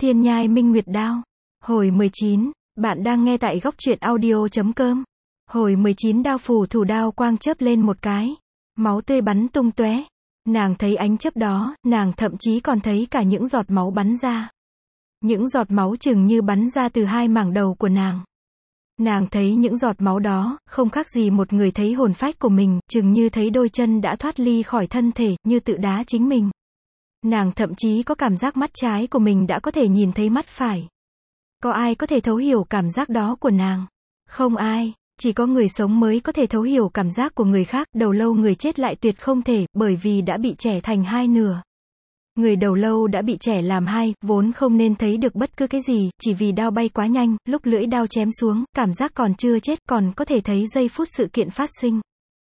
Thiên nhai minh nguyệt đao. Hồi 19, bạn đang nghe tại góc truyện audio.com. Hồi 19 đao phù thủ đao quang chớp lên một cái. Máu tươi bắn tung tóe. Nàng thấy ánh chớp đó, nàng thậm chí còn thấy cả những giọt máu bắn ra. Những giọt máu chừng như bắn ra từ hai mảng đầu của nàng. Nàng thấy những giọt máu đó, không khác gì một người thấy hồn phách của mình, chừng như thấy đôi chân đã thoát ly khỏi thân thể, như tự đá chính mình. Nàng thậm chí có cảm giác mắt trái của mình đã có thể nhìn thấy mắt phải. Có ai có thể thấu hiểu cảm giác đó của nàng? Không ai, chỉ có người sống mới có thể thấu hiểu cảm giác của người khác, đầu lâu người chết lại tuyệt không thể, bởi vì đã bị chẻ thành hai nửa. Người đầu lâu đã bị chẻ làm hai, vốn không nên thấy được bất cứ cái gì, chỉ vì đao bay quá nhanh, lúc lưỡi đao chém xuống, cảm giác còn chưa chết, còn có thể thấy giây phút sự kiện phát sinh.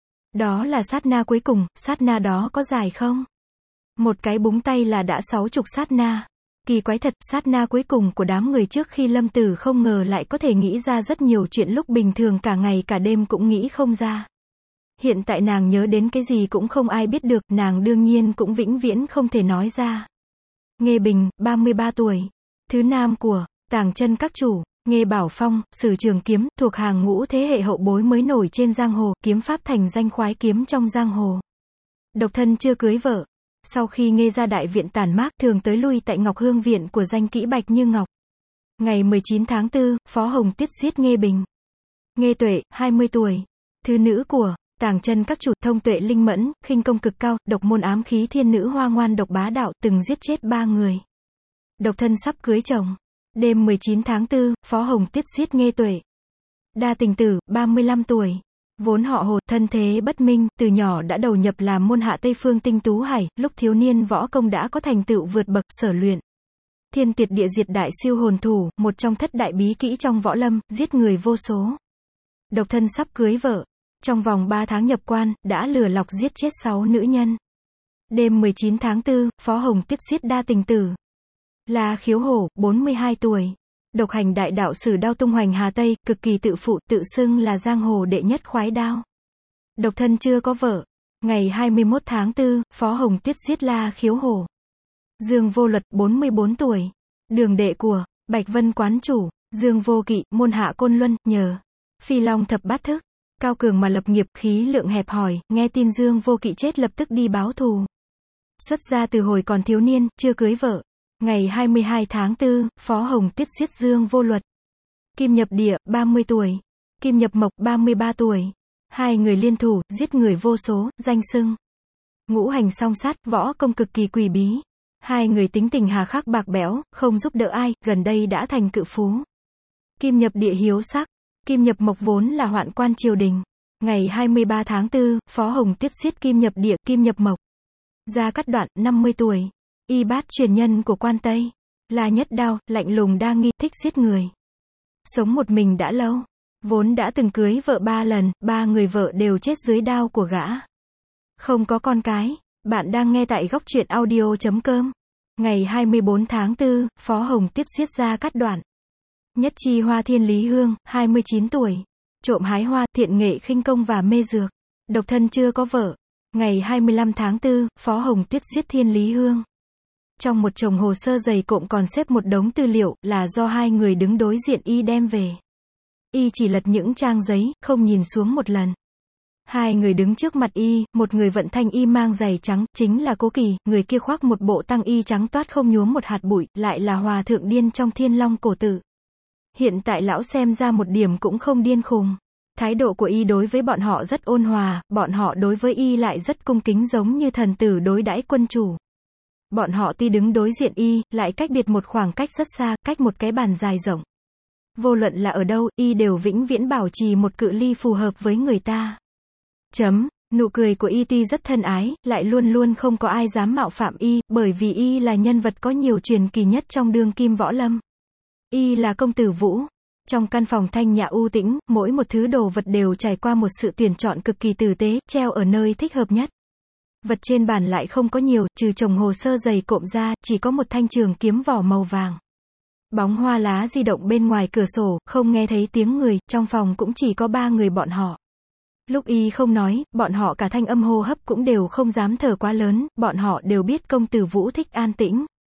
Đó là sát na cuối cùng, sát na đó có dài không? Một cái búng tay là đã 60 sát na. Kỳ quái thật, sát na cuối cùng của đám người trước khi lâm tử không ngờ lại có thể nghĩ ra rất nhiều chuyện lúc bình thường cả ngày cả đêm cũng nghĩ không ra. Hiện tại nàng nhớ đến cái gì cũng không ai biết được, nàng đương nhiên cũng vĩnh viễn không thể nói ra. Nghê Bình, 33 tuổi. Thứ nam của Tàng Chân các chủ. Nghê Bảo Phong, sử trường kiếm, thuộc hàng ngũ thế hệ hậu bối mới nổi trên giang hồ, kiếm pháp thành danh khoái kiếm trong giang hồ. Độc thân chưa cưới vợ. Sau khi Nghê ra đại viện tản mát, thường tới lui tại Ngọc Hương viện của danh kỹ Bạch Như Ngọc. Ngày 19 tháng 4, Phó Hồng Tuyết giết Nghê Bình. Nghê Tuệ, 20 tuổi. Thứ nữ của Tàng Chân các chủ, thông tuệ linh mẫn, khinh công cực cao, độc môn ám khí thiên nữ hoa ngoan độc bá đạo, từng giết chết 3 người. Độc thân sắp cưới chồng. Đêm 19 tháng 4, Phó Hồng Tuyết giết Nghê Tuệ. Đa tình tử, 35 tuổi. Vốn họ Hồ, thân thế bất minh, từ nhỏ đã đầu nhập làm môn hạ Tây Phương Tinh Tú Hải, lúc thiếu niên võ công đã có thành tựu vượt bậc, sở luyện Thiên Tuyệt Địa Diệt Đại Siêu Hồn Thủ, một trong thất đại bí kỹ trong võ lâm, giết người vô số. Độc thân sắp cưới vợ. Trong vòng 3 tháng nhập quan, đã lừa lọc giết chết 6 nữ nhân. Đêm 19 tháng 4, Phó Hồng Tuyết giết đa tình tử. La Khiếu Hổ, 42 tuổi. Độc hành đại đạo sử đao tung hoành Hà Tây, cực kỳ tự phụ, tự xưng là giang hồ đệ nhất khoái đao. Độc thân chưa có vợ. Ngày 21 tháng 4, Phó Hồng Tuyết giết La Khiếu Hổ. Dương Vô Luật, 44 tuổi. Đường đệ của Bạch Vân quán chủ. Dương Vô Kỵ, môn hạ Côn Luân, nhờ Phi Long thập bát thức. Cao cường mà lập nghiệp, khí lượng hẹp hòi, nghe tin Dương Vô Kỵ chết lập tức đi báo thù. Xuất gia từ hồi còn thiếu niên, chưa cưới vợ. Ngày 22 tháng 4, Phó Hồng Tuyết giết Dương Vô Luật. Kim Nhập Địa, 30 tuổi. Kim Nhập Mộc, 33 tuổi. Hai người liên thủ, giết người vô số, danh xưng ngũ hành song sát, võ công cực kỳ quỷ bí. Hai người tính tình hà khắc bạc bẽo, không giúp đỡ ai, gần đây đã thành cự phú. Kim Nhập Địa hiếu sắc. Kim Nhập Mộc vốn là hoạn quan triều đình. Ngày 23 tháng 4, Phó Hồng Tuyết giết Kim Nhập Địa, Kim Nhập Mộc. Gia Cát Đoạn, 50 tuổi. Y bát truyền nhân của quan Tây. La Nhất Đao, lạnh lùng đa nghi, thích giết người. Sống một mình đã lâu. Vốn đã từng cưới vợ 3 lần, 3 người vợ đều chết dưới đao của gã. Không có con cái. Bạn đang nghe tại góc truyện audio.com. Ngày 24 tháng 4, Phó Hồng Tuyết giết Gia Cát Đoạn. Nhất Chi Hoa Thiên Lý Hương, 29 tuổi. Trộm hái hoa, thiện nghệ khinh công và mê dược. Độc thân chưa có vợ. Ngày 25 tháng 4, Phó Hồng Tuyết giết Thiên Lý Hương. Trong một chồng hồ sơ dày cộm còn xếp một đống tư liệu, là do hai người đứng đối diện y đem về. Y chỉ lật những trang giấy, không nhìn xuống một lần. Hai người đứng trước mặt y, một người vận thanh y mang giày trắng, chính là Cố Kỳ, người kia khoác một bộ tăng y trắng toát không nhuốm một hạt bụi, lại là hòa thượng điên trong Thiên Long cổ tự. Hiện tại lão xem ra một điểm cũng không điên khùng. Thái độ của y đối với bọn họ rất ôn hòa, bọn họ đối với y lại rất cung kính giống như thần tử đối đãi quân chủ. Bọn họ tuy đứng đối diện y, lại cách biệt một khoảng cách rất xa, cách một cái bàn dài rộng. Vô luận là ở đâu, y đều vĩnh viễn bảo trì một cự ly phù hợp với người ta. Nụ cười của y tuy rất thân ái, lại luôn luôn không có ai dám mạo phạm y, bởi vì y là nhân vật có nhiều truyền kỳ nhất trong đương kim võ lâm. Y là công tử Vũ. Trong căn phòng thanh nhã u tĩnh, mỗi một thứ đồ vật đều trải qua một sự tuyển chọn cực kỳ tử tế, treo ở nơi thích hợp nhất. Vật trên bàn lại không có nhiều, trừ chồng hồ sơ dày cộm ra, chỉ có một thanh trường kiếm vỏ màu vàng. Bóng hoa lá di động bên ngoài cửa sổ, không nghe thấy tiếng người, trong phòng cũng chỉ có 3 người bọn họ. Lúc y không nói, bọn họ cả thanh âm hô hấp cũng đều không dám thở quá lớn, bọn họ đều biết công tử Vũ thích an tĩnh.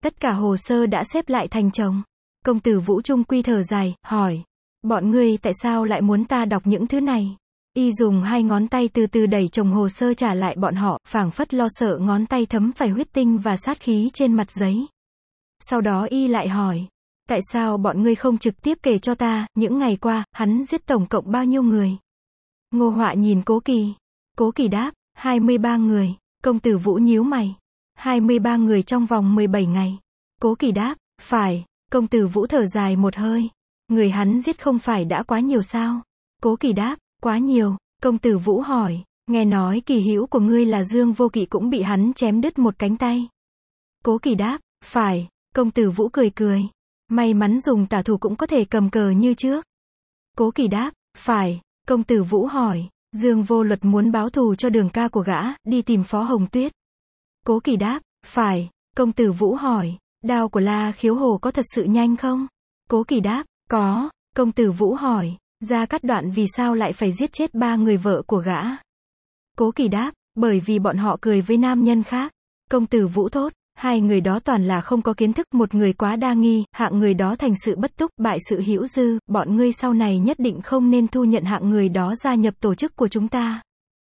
Tất cả hồ sơ đã xếp lại thành chồng. Công tử Vũ trung quy thở dài, hỏi. Bọn ngươi tại sao lại muốn ta đọc những thứ này? Y dùng hai ngón tay từ từ đẩy chồng hồ sơ trả lại bọn họ, phảng phất lo sợ ngón tay thấm phải huyết tinh và sát khí trên mặt giấy. Sau đó Y lại hỏi. Tại sao bọn ngươi không trực tiếp kể cho ta, những ngày qua, hắn giết tổng cộng bao nhiêu người? Ngô Họa nhìn Cố Kỳ. Cố Kỳ đáp, 23 người. Công tử Vũ nhíu mày. 23 người trong vòng 17 ngày. Cố Kỳ đáp, phải. Công tử Vũ thở dài một hơi. Người hắn giết không phải đã quá nhiều sao? Cố Kỳ đáp, quá nhiều. Công tử Vũ hỏi, nghe nói kỳ hữu của ngươi là Dương Vô Kỵ cũng bị hắn chém đứt một cánh tay. Cố Kỳ đáp, phải. Công tử Vũ cười cười. May mắn dùng tả thủ cũng có thể cầm cờ như trước. Cố Kỳ đáp, phải. Công tử Vũ hỏi, Dương Vô Luật muốn báo thù cho đường ca của gã, đi tìm Phó Hồng Tuyết. Cố Kỳ đáp, phải. Công tử Vũ hỏi, đao của La Khiếu Hồ có thật sự nhanh không? Cố Kỳ đáp, có. Công tử Vũ hỏi, Gia Cát Đoạn vì sao lại phải giết chết 3 người vợ của gã? Cố Kỳ đáp, bởi vì bọn họ cười với nam nhân khác. Công tử Vũ thốt, 2 người đó toàn là không có kiến thức, một người quá đa nghi, hạng người đó thành sự bất túc, bại sự hữu dư, bọn ngươi sau này nhất định không nên thu nhận hạng người đó gia nhập tổ chức của chúng ta.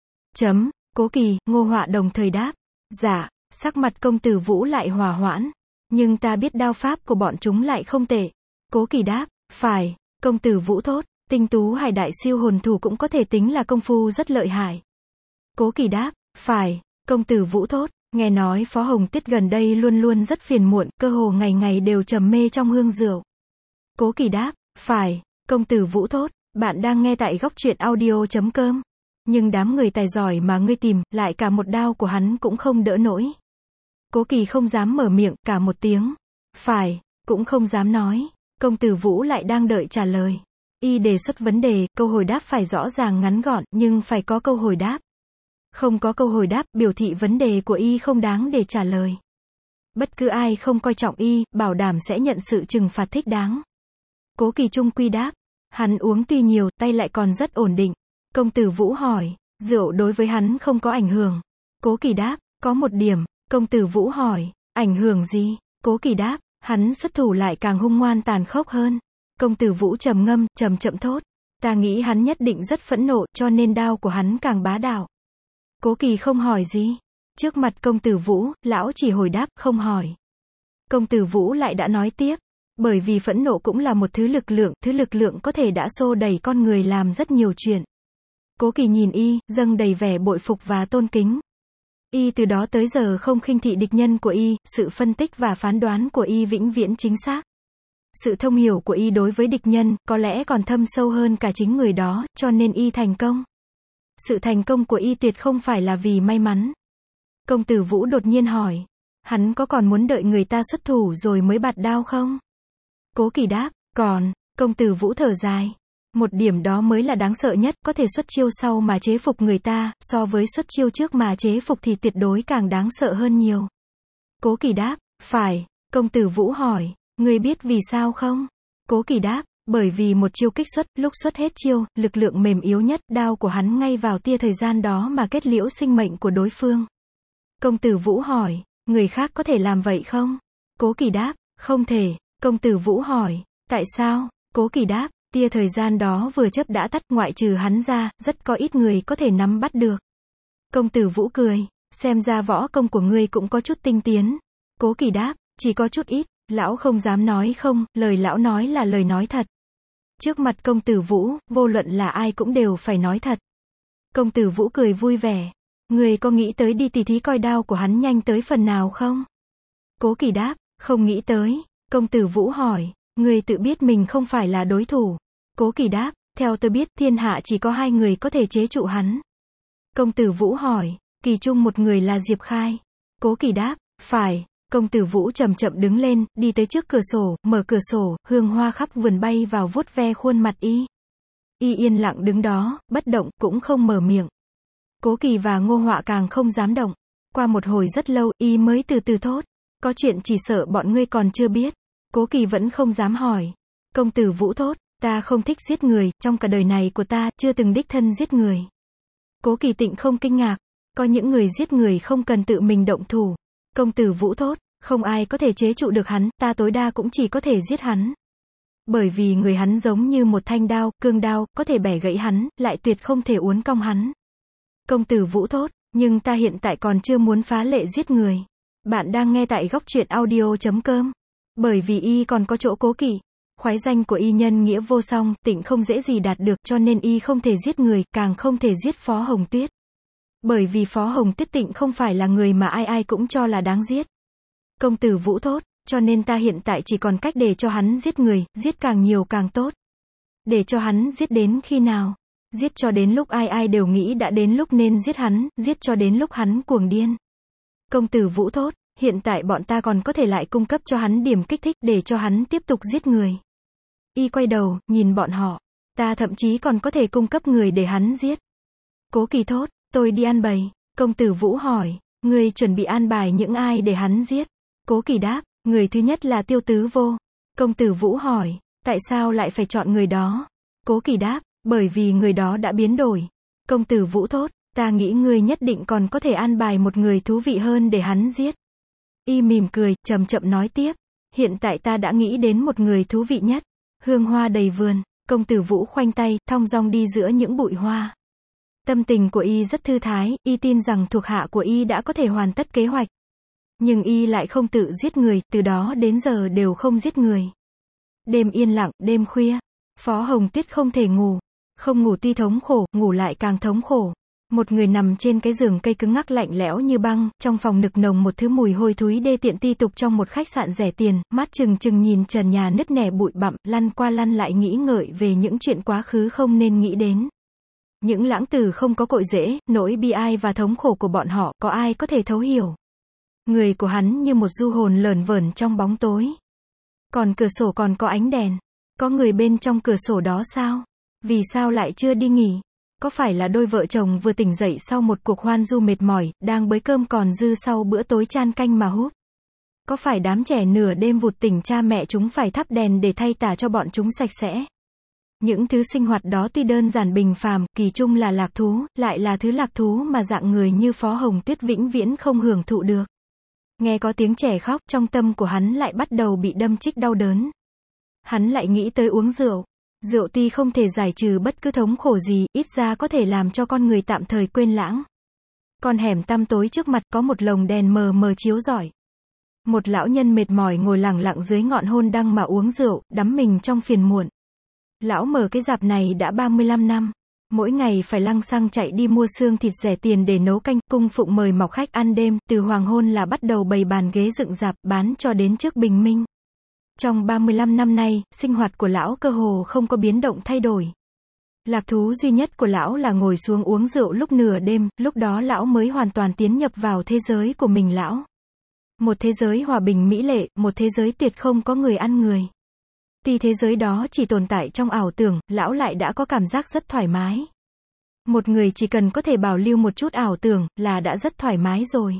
Cố Kỳ, Ngô Họa đồng thời đáp. Dạ. Sắc mặt công tử Vũ lại hòa hoãn. Nhưng ta biết đao pháp của bọn chúng lại không tệ. Cố Kỳ đáp, phải. Công tử Vũ thốt, Tinh Tú Hải đại siêu hồn thủ cũng có thể tính là công phu rất lợi hại. Cố Kỳ đáp, phải. Công tử Vũ thốt, nghe nói Phó Hồng Tuyết gần đây luôn luôn rất phiền muộn, cơ hồ ngày ngày đều trầm mê trong hương rượu. Cố Kỳ đáp, phải. Công tử Vũ thốt, bạn đang nghe tại góc truyện audio.com. Nhưng đám người tài giỏi mà ngươi tìm, lại cả một đao của hắn cũng không đỡ nổi. Cố Kỳ không dám mở miệng, cả một tiếng. Phải, cũng không dám nói. Công tử Vũ lại đang đợi trả lời. Y đề xuất vấn đề, câu hồi đáp phải rõ ràng ngắn gọn, nhưng phải có câu hồi đáp. Không có câu hồi đáp, biểu thị vấn đề của Y không đáng để trả lời. Bất cứ ai không coi trọng Y, bảo đảm sẽ nhận sự trừng phạt thích đáng. Cố Kỳ trung quy đáp. Hắn uống tuy nhiều, tay lại còn rất ổn định. Công tử Vũ hỏi, rượu đối với hắn không có ảnh hưởng. Cố Kỳ đáp, có một điểm. Công tử Vũ hỏi, ảnh hưởng gì? Cố Kỳ đáp, hắn xuất thủ lại càng hung ngoan tàn khốc hơn. Công tử Vũ trầm ngâm, chậm chậm thốt. Ta nghĩ hắn nhất định rất phẫn nộ, cho nên đao của hắn càng bá đạo. Cố Kỳ không hỏi gì. Trước mặt công tử Vũ, lão chỉ hồi đáp, không hỏi. Công tử Vũ lại đã nói tiếp. Bởi vì phẫn nộ cũng là một thứ lực lượng có thể đã xô đẩy con người làm rất nhiều chuyện. Cố Kỳ nhìn Y, dâng đầy vẻ bội phục và tôn kính. Y từ đó tới giờ không khinh thị địch nhân của Y, sự phân tích và phán đoán của Y vĩnh viễn chính xác. Sự thông hiểu của Y đối với địch nhân, có lẽ còn thâm sâu hơn cả chính người đó, cho nên Y thành công. Sự thành công của Y tuyệt không phải là vì may mắn. Công tử Vũ đột nhiên hỏi, hắn có còn muốn đợi người ta xuất thủ rồi mới bạt đao không? Cố Kỳ đáp, còn. Công tử Vũ thở dài. Một điểm đó mới là đáng sợ nhất, có thể xuất chiêu sau mà chế phục người ta, so với xuất chiêu trước mà chế phục thì tuyệt đối càng đáng sợ hơn nhiều. Cố Kỳ đáp, phải. Công tử Vũ hỏi, ngươi biết vì sao không? Cố Kỳ đáp, bởi vì một chiêu kích xuất, lúc xuất hết chiêu, lực lượng mềm yếu nhất, đao của hắn ngay vào tia thời gian đó mà kết liễu sinh mệnh của đối phương. Công tử Vũ hỏi, người khác có thể làm vậy không? Cố Kỳ đáp, không thể. Công tử Vũ hỏi, tại sao? Cố Kỳ đáp, tia thời gian đó vừa chớp đã tắt, ngoại trừ hắn ra, rất có ít người có thể nắm bắt được. Công tử Vũ cười, xem ra võ công của ngươi cũng có chút tinh tiến. Cố Kỳ đáp, chỉ có chút ít, lão không dám nói không, lời lão nói là lời nói thật. Trước mặt công tử Vũ, vô luận là ai cũng đều phải nói thật. Công tử Vũ cười vui vẻ, ngươi có nghĩ tới đi tỉ thí coi đao của hắn nhanh tới phần nào không? Cố Kỳ đáp, không nghĩ tới. Công tử Vũ hỏi, ngươi tự biết mình không phải là đối thủ. Cố Kỳ đáp, theo tôi biết, thiên hạ chỉ có 2 người có thể chế trụ hắn. Công tử Vũ hỏi, kỳ trung một người là Diệp Khai. Cố Kỳ đáp, phải. Công tử Vũ chậm chậm đứng lên, đi tới trước cửa sổ, mở cửa sổ, hương hoa khắp vườn bay vào vuốt ve khuôn mặt Y. Y yên lặng đứng đó, bất động, cũng không mở miệng. Cố Kỳ và Ngô Họa càng không dám động. Qua một hồi rất lâu, Y mới từ từ thốt, có chuyện chỉ sợ bọn ngươi còn chưa biết. Cố Kỳ vẫn không dám hỏi. Công tử Vũ thốt, ta không thích giết người, trong cả đời này của ta, chưa từng đích thân giết người. Cố Kỳ tịnh không kinh ngạc, có những người giết người không cần tự mình động thủ. Công tử Vũ thốt, Không ai có thể chế trụ được hắn, ta tối đa cũng chỉ có thể giết hắn. Bởi vì người hắn giống như một thanh đao, cương đao, có thể bẻ gãy hắn, lại tuyệt không thể uốn cong hắn. Công tử Vũ thốt, nhưng ta hiện tại còn chưa muốn phá lệ giết người. Bạn đang nghe tại góc truyện audio.com. Bởi vì y còn có chỗ cố kỵ. Khoái danh của y nhân nghĩa vô song, Tịnh không dễ gì đạt được, cho nên y không thể giết người, càng không thể giết Phó Hồng Tuyết. Bởi vì Phó Hồng Tuyết Tịnh không phải là người mà ai ai cũng cho là đáng giết. Công tử Vũ thốt, cho nên ta hiện tại chỉ còn cách để cho hắn giết người, giết càng nhiều càng tốt. Để cho hắn giết đến khi nào? Giết cho đến lúc ai ai đều nghĩ đã đến lúc nên giết hắn, giết cho đến lúc hắn cuồng điên. Công tử Vũ thốt, hiện tại bọn ta còn có thể lại cung cấp cho hắn điểm kích thích để cho hắn tiếp tục giết người. Y quay đầu, nhìn bọn họ. Ta thậm chí còn có thể cung cấp người để hắn giết. Cố Kỳ thốt, tôi đi an bày. Công tử Vũ hỏi, ngươi chuẩn bị an bài những ai để hắn giết? Cố Kỳ đáp, người thứ nhất là Tiêu Tứ Vô. Công tử Vũ hỏi, tại sao lại phải chọn người đó? Cố Kỳ đáp, bởi vì người đó đã biến đổi. Công tử Vũ thốt, ta nghĩ ngươi nhất định còn có thể an bài một người thú vị hơn để hắn giết. Y mỉm cười, chậm chậm nói tiếp, hiện tại ta đã nghĩ đến một người thú vị nhất. Hương hoa đầy vườn, công tử Vũ khoanh tay, thong dong đi giữa những bụi hoa. Tâm tình của y rất thư thái, y tin rằng thuộc hạ của y đã có thể hoàn tất kế hoạch. Nhưng y lại không tự giết người, từ đó đến giờ đều không giết người. Đêm yên lặng, đêm khuya. Phó Hồng Tuyết không thể ngủ. Không ngủ tuy thống khổ, ngủ lại càng thống khổ. Một người nằm trên cái giường cây cứng ngắc lạnh lẽo như băng, trong phòng nực nồng một thứ mùi hôi thối đê tiện ti tục trong một khách sạn rẻ tiền, mắt trừng trừng nhìn trần nhà nứt nẻ bụi bặm, lăn qua lăn lại nghĩ ngợi về những chuyện quá khứ không nên nghĩ đến. Những lãng tử không có cội rễ, nỗi bi ai và thống khổ của bọn họ, có ai có thể thấu hiểu. Người của hắn như một du hồn lởn vởn trong bóng tối. Còn cửa sổ còn có ánh đèn. Có người bên trong cửa sổ đó sao? Vì sao lại chưa đi nghỉ? Có phải là đôi vợ chồng vừa tỉnh dậy sau một cuộc hoan du mệt mỏi, đang bới cơm còn dư sau bữa tối chan canh mà húp? Có phải đám trẻ nửa đêm vụt tỉnh cha mẹ chúng phải thắp đèn để thay tả cho bọn chúng sạch sẽ? Những thứ sinh hoạt đó tuy đơn giản bình phàm, kỳ chung là lạc thú, lại là thứ lạc thú mà dạng người như Phó Hồng Tuyết vĩnh viễn không hưởng thụ được. Nghe có tiếng trẻ khóc, trong tâm của hắn lại bắt đầu bị đâm chích đau đớn. Hắn lại nghĩ tới uống rượu. Rượu tuy không thể giải trừ bất cứ thống khổ gì, ít ra có thể làm cho con người tạm thời quên lãng. Con hẻm tăm tối trước mặt có một lồng đèn mờ mờ chiếu rọi. Một lão nhân mệt mỏi ngồi lẳng lặng dưới ngọn hôn đăng mà uống rượu, đắm mình trong phiền muộn. Lão mở cái rạp này đã 35 năm. Mỗi ngày phải lăng xăng chạy đi mua xương thịt rẻ tiền để nấu canh, cung phụng mời mọc khách ăn đêm, từ hoàng hôn là bắt đầu bày bàn ghế dựng rạp, bán cho đến trước bình minh. Trong 35 năm nay, sinh hoạt của lão cơ hồ không có biến động thay đổi. Lạc thú duy nhất của lão là ngồi xuống uống rượu lúc nửa đêm, lúc đó lão mới hoàn toàn tiến nhập vào thế giới của mình lão. Một thế giới hòa bình mỹ lệ, một thế giới tuyệt không có người ăn người. Tuy thế giới đó chỉ tồn tại trong ảo tưởng, lão lại đã có cảm giác rất thoải mái. Một người chỉ cần có thể bảo lưu một chút ảo tưởng, là đã rất thoải mái rồi.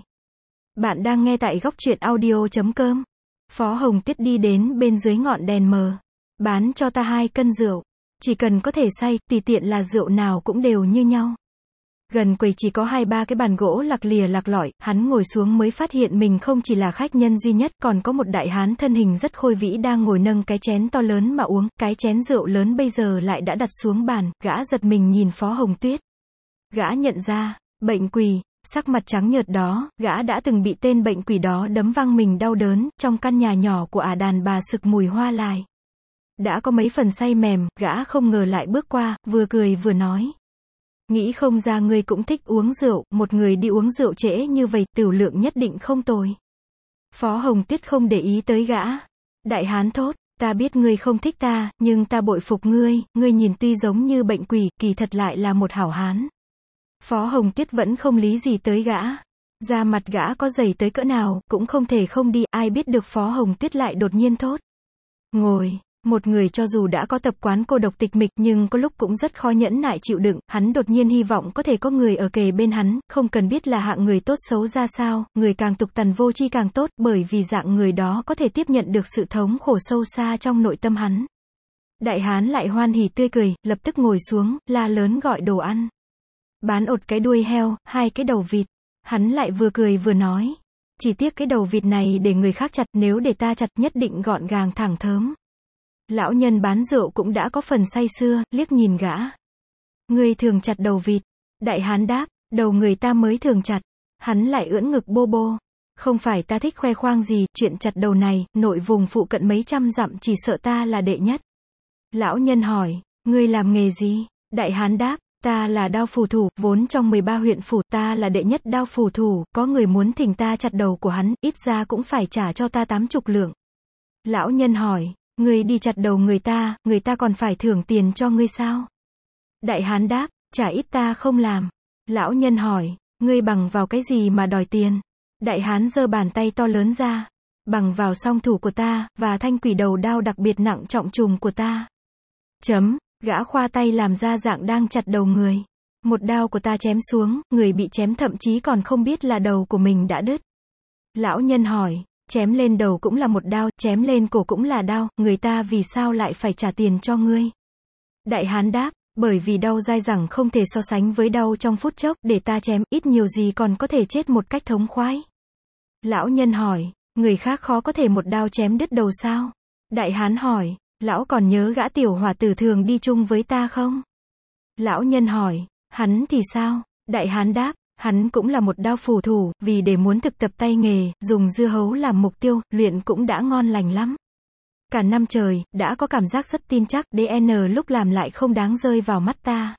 Bạn đang nghe tại góc truyện audio.com. Phó Hồng Tuyết đi đến bên dưới ngọn đèn mờ. Bán cho ta 2 cân rượu. Chỉ cần có thể say, tùy tiện là rượu nào cũng đều như nhau. Gần quầy chỉ có 2-3 cái bàn gỗ lạc lìa lạc lọi, hắn ngồi xuống mới phát hiện mình không chỉ là khách nhân duy nhất, còn có một đại hán thân hình rất khôi vĩ đang ngồi nâng cái chén to lớn mà uống, cái chén rượu lớn bây giờ lại đã đặt xuống bàn, gã giật mình nhìn Phó Hồng Tuyết. Gã nhận ra, bệnh quỷ, sắc mặt trắng nhợt đó, gã đã từng bị tên bệnh quỷ đó đấm văng mình đau đớn, trong căn nhà nhỏ của đàn bà sực mùi hoa lai. Đã có mấy phần say mềm, gã không ngờ lại bước qua, vừa cười vừa nói. Nghĩ không ra ngươi cũng thích uống rượu, một người đi uống rượu trễ như vậy, tửu lượng nhất định không tồi. Phó Hồng Tuyết không để ý tới gã. Đại hán thốt, ta biết ngươi không thích ta, nhưng ta bội phục ngươi, ngươi nhìn tuy giống như bệnh quỷ, kỳ thật lại là một hảo hán. Phó Hồng Tuyết vẫn không lý gì tới gã. Da mặt gã có dày tới cỡ nào, cũng không thể không đi, ai biết được Phó Hồng Tuyết lại đột nhiên thốt. Ngồi. Một người cho dù đã có tập quán cô độc tịch mịch nhưng có lúc cũng rất khó nhẫn nại chịu đựng, hắn đột nhiên hy vọng có thể có người ở kề bên hắn, không cần biết là hạng người tốt xấu ra sao, người càng tục tằn vô tri càng tốt, bởi vì dạng người đó có thể tiếp nhận được sự thống khổ sâu xa trong nội tâm hắn. Đại hán lại hoan hỉ tươi cười, lập tức ngồi xuống, la lớn gọi đồ ăn. Bán 1 cái đuôi heo, 2 cái đầu vịt. Hắn lại vừa cười vừa nói. chỉ tiếc cái đầu vịt này để người khác chặt, nếu để ta chặt nhất định gọn gàng thẳng thớm. Lão nhân bán rượu cũng đã có phần say sưa, liếc nhìn gã. Ngươi thường chặt đầu vịt. Đại hán đáp, đầu người ta mới thường chặt. Hắn lại ưỡn ngực bô bô. Không phải ta thích khoe khoang gì, chuyện chặt đầu này, nội vùng phụ cận mấy trăm dặm chỉ sợ ta là đệ nhất. Lão nhân hỏi, ngươi làm nghề gì? Đại hán đáp, ta là đao phù thủ, vốn trong 13 huyện phủ, ta là đệ nhất đao phù thủ, có người muốn thỉnh ta chặt đầu của hắn, ít ra cũng phải trả cho ta 80 lượng. Lão nhân hỏi, ngươi đi chặt đầu người ta còn phải thưởng tiền cho ngươi sao? Đại hán đáp, trả ít ta không làm. Lão nhân hỏi, ngươi bằng vào cái gì mà đòi tiền? Đại hán giơ bàn tay to lớn ra, bằng vào song thủ của ta, và thanh quỷ đầu đao đặc biệt nặng trọng trùng của ta. Gã khoa tay làm ra dạng đang chặt đầu người. Một đao của ta chém xuống, người bị chém thậm chí còn không biết là đầu của mình đã đứt. Lão nhân hỏi, chém lên đầu cũng là một đao, chém lên cổ cũng là đao, người ta vì sao lại phải trả tiền cho ngươi? Đại hán đáp, bởi vì đau dai dẳng không thể so sánh với đau trong phút chốc, để ta chém, ít nhiều gì còn có thể chết một cách thống khoái. Lão nhân hỏi, người khác khó có thể một đao chém đứt đầu sao? Đại hán hỏi, lão còn nhớ gã tiểu hòa tử thường đi chung với ta không? Lão nhân hỏi, hắn thì sao? Đại hán đáp, hắn cũng là một đao phù thủ, vì để muốn thực tập tay nghề, dùng dưa hấu làm mục tiêu, luyện cũng đã ngon lành lắm. Cả năm trời, đã có cảm giác rất tin chắc, DN lúc làm lại không đáng rơi vào mắt ta.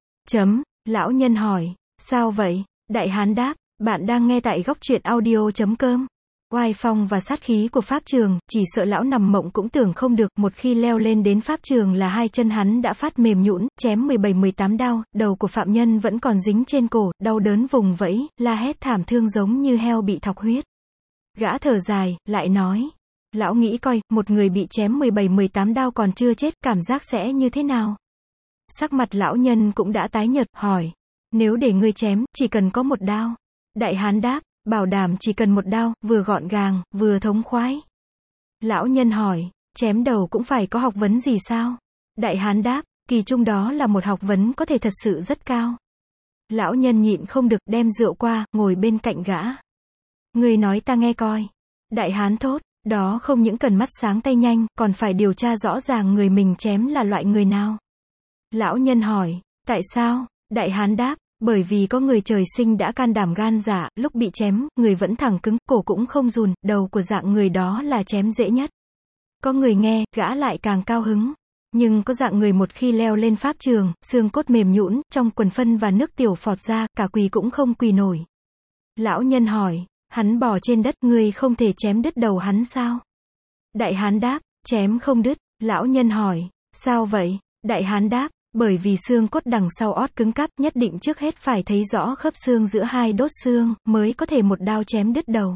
Lão nhân hỏi, sao vậy? Đại hán đáp, bạn đang nghe tại góc truyện audio.com. Oai phong và sát khí của pháp trường, chỉ sợ lão nằm mộng cũng tưởng không được, một khi leo lên đến pháp trường là hai chân hắn đã phát mềm nhũn, chém 17-18 đao, đầu của phạm nhân vẫn còn dính trên cổ, đau đớn vùng vẫy, la hét thảm thương giống như heo bị thọc huyết. Gã thở dài, lại nói, lão nghĩ coi, một người bị chém 17-18 đao còn chưa chết, cảm giác sẽ như thế nào? Sắc mặt lão nhân cũng đã tái nhợt, hỏi, nếu để ngươi chém, chỉ cần có một đao. Đại hán đáp, bảo đảm chỉ cần một đao, vừa gọn gàng, vừa thống khoái. Lão nhân hỏi, chém đầu cũng phải có học vấn gì sao? Đại hán đáp, kỳ trung đó là một học vấn có thể thật sự rất cao. Lão nhân nhịn không được, đem rượu qua, ngồi bên cạnh gã. Ngươi nói ta nghe coi. Đại hán thốt, đó không những cần mắt sáng tay nhanh, còn phải điều tra rõ ràng người mình chém là loại người nào. Lão nhân hỏi, tại sao? Đại hán đáp, bởi vì có người trời sinh đã can đảm gan dạ, lúc bị chém, người vẫn thẳng cứng, cổ cũng không run, đầu của dạng người đó là chém dễ nhất. Có người nghe, gã lại càng cao hứng. Nhưng có dạng người một khi leo lên pháp trường, xương cốt mềm nhũn, trong quần phân và nước tiểu phọt ra, cả quỳ cũng không quỳ nổi. Lão nhân hỏi, hắn bò trên đất, ngươi không thể chém đứt đầu hắn sao? Đại hán đáp, chém không đứt. Lão nhân hỏi, sao vậy? Đại hán đáp, bởi vì xương cốt đằng sau ót cứng cáp, nhất định trước hết phải thấy rõ khớp xương giữa hai đốt xương, mới có thể một đao chém đứt đầu.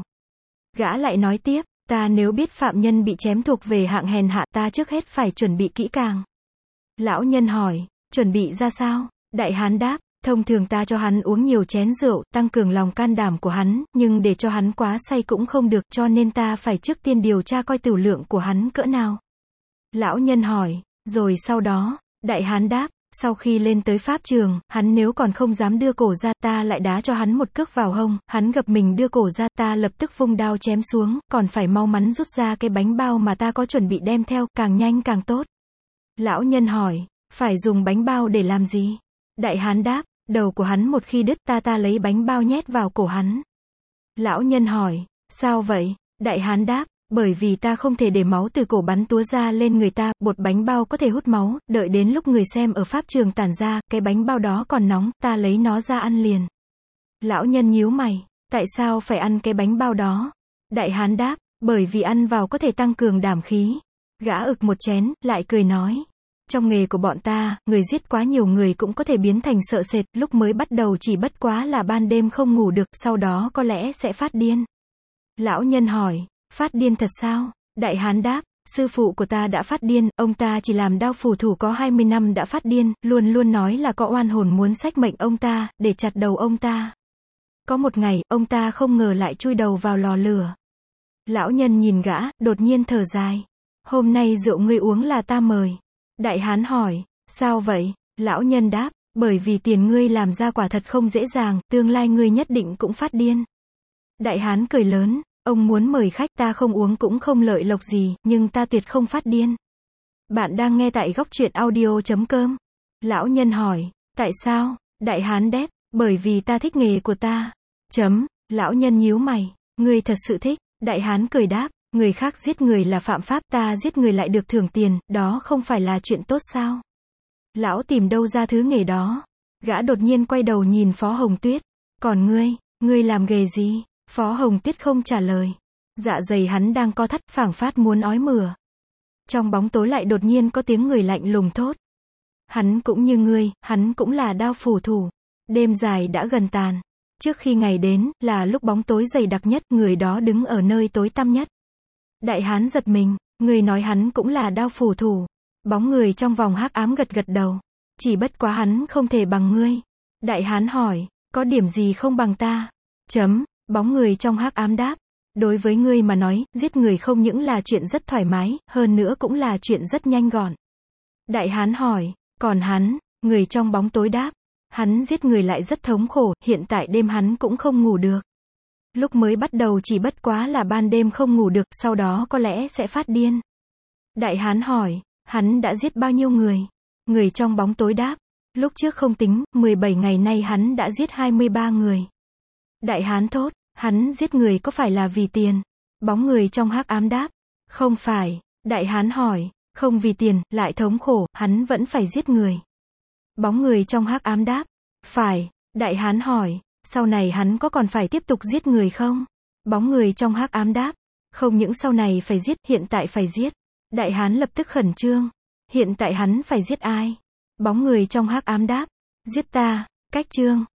Gã lại nói tiếp, ta nếu biết phạm nhân bị chém thuộc về hạng hèn hạ, ta trước hết phải chuẩn bị kỹ càng. Lão nhân hỏi, chuẩn bị ra sao? Đại hán đáp, thông thường ta cho hắn uống nhiều chén rượu, tăng cường lòng can đảm của hắn, nhưng để cho hắn quá say cũng không được, cho nên ta phải trước tiên điều tra coi tửu lượng của hắn cỡ nào. Lão nhân hỏi, rồi sau đó? Đại hán đáp, sau khi lên tới pháp trường, hắn nếu còn không dám đưa cổ ra, ta lại đá cho hắn một cước vào hông, hắn gập mình đưa cổ ra, ta lập tức vung đao chém xuống, còn phải mau mắn rút ra cái bánh bao mà ta có chuẩn bị đem theo, càng nhanh càng tốt. Lão nhân hỏi, phải dùng bánh bao để làm gì? Đại hán đáp, đầu của hắn một khi đứt, ta lấy bánh bao nhét vào cổ hắn. Lão nhân hỏi, sao vậy? Đại hán đáp, bởi vì ta không thể để máu từ cổ bắn túa ra lên người ta, bột bánh bao có thể hút máu, đợi đến lúc người xem ở pháp trường tản ra, cái bánh bao đó còn nóng, ta lấy nó ra ăn liền. Lão nhân nhíu mày, tại sao phải ăn cái bánh bao đó? Đại hán đáp, bởi vì ăn vào có thể tăng cường đảm khí. Gã ực một chén, lại cười nói, trong nghề của bọn ta, người giết quá nhiều người cũng có thể biến thành sợ sệt, lúc mới bắt đầu chỉ bất quá là ban đêm không ngủ được, sau đó có lẽ sẽ phát điên. Lão nhân hỏi, phát điên thật sao? Đại hán đáp, sư phụ của ta đã phát điên, ông ta chỉ làm đao phù thủ có 20 năm đã phát điên, luôn luôn nói là có oan hồn muốn xách mệnh ông ta, để chặt đầu ông ta. Có một ngày, ông ta không ngờ lại chui đầu vào lò lửa. Lão nhân nhìn gã, đột nhiên thở dài. Hôm nay rượu ngươi uống là ta mời. Đại hán hỏi, sao vậy? Lão nhân đáp, bởi vì tiền ngươi làm ra quả thật không dễ dàng, tương lai ngươi nhất định cũng phát điên. Đại hán cười lớn, ông muốn mời khách ta không uống cũng không lợi lộc gì, nhưng ta tuyệt không phát điên. Bạn đang nghe tại góc truyện audio.com. Lão nhân hỏi, tại sao? Đại hán đáp, bởi vì ta thích nghề của ta. Lão nhân nhíu mày, ngươi thật sự thích. Đại hán cười đáp, người khác giết người là phạm pháp, ta giết người lại được thưởng tiền, đó không phải là chuyện tốt sao? Lão tìm đâu ra thứ nghề đó? Gã đột nhiên quay đầu nhìn Phó Hồng Tuyết. Còn ngươi làm nghề gì? Phó Hồng Tuyết không trả lời. Dạ dày hắn đang co thắt, phảng phát muốn ói mửa. Trong bóng tối lại đột nhiên có tiếng người lạnh lùng thốt. Hắn cũng như ngươi, hắn cũng là đao phủ thủ. Đêm dài đã gần tàn. Trước khi ngày đến, là lúc bóng tối dày đặc nhất, người đó đứng ở nơi tối tăm nhất. Đại hán giật mình, người nói hắn cũng là đao phủ thủ. Bóng người trong vòng hắc ám gật gật đầu. Chỉ bất quá hắn không thể bằng ngươi. Đại hán hỏi, có điểm gì không bằng ta? Bóng người trong hắc ám đáp, đối với ngươi mà nói, giết người không những là chuyện rất thoải mái, hơn nữa cũng là chuyện rất nhanh gọn. Đại hán hỏi, còn hắn? Người trong bóng tối đáp, hắn giết người lại rất thống khổ, hiện tại đêm hắn cũng không ngủ được. Lúc mới bắt đầu chỉ bất quá là ban đêm không ngủ được, sau đó có lẽ sẽ phát điên. Đại hán hỏi, hắn đã giết bao nhiêu người? Người trong bóng tối đáp, lúc trước không tính, 17 ngày nay hắn đã giết 23 người. Đại hán thốt, hắn giết người có phải là vì tiền? Bóng người trong hắc ám đáp, không phải. Đại hán hỏi, không vì tiền, lại thống khổ, hắn vẫn phải giết người. Bóng người trong hắc ám đáp, phải. Đại hán hỏi, sau này hắn có còn phải tiếp tục giết người không? Bóng người trong hắc ám đáp, không những sau này phải giết, hiện tại phải giết. Đại hán lập tức khẩn trương, hiện tại hắn phải giết ai? Bóng người trong hắc ám đáp, giết ta. Cách chương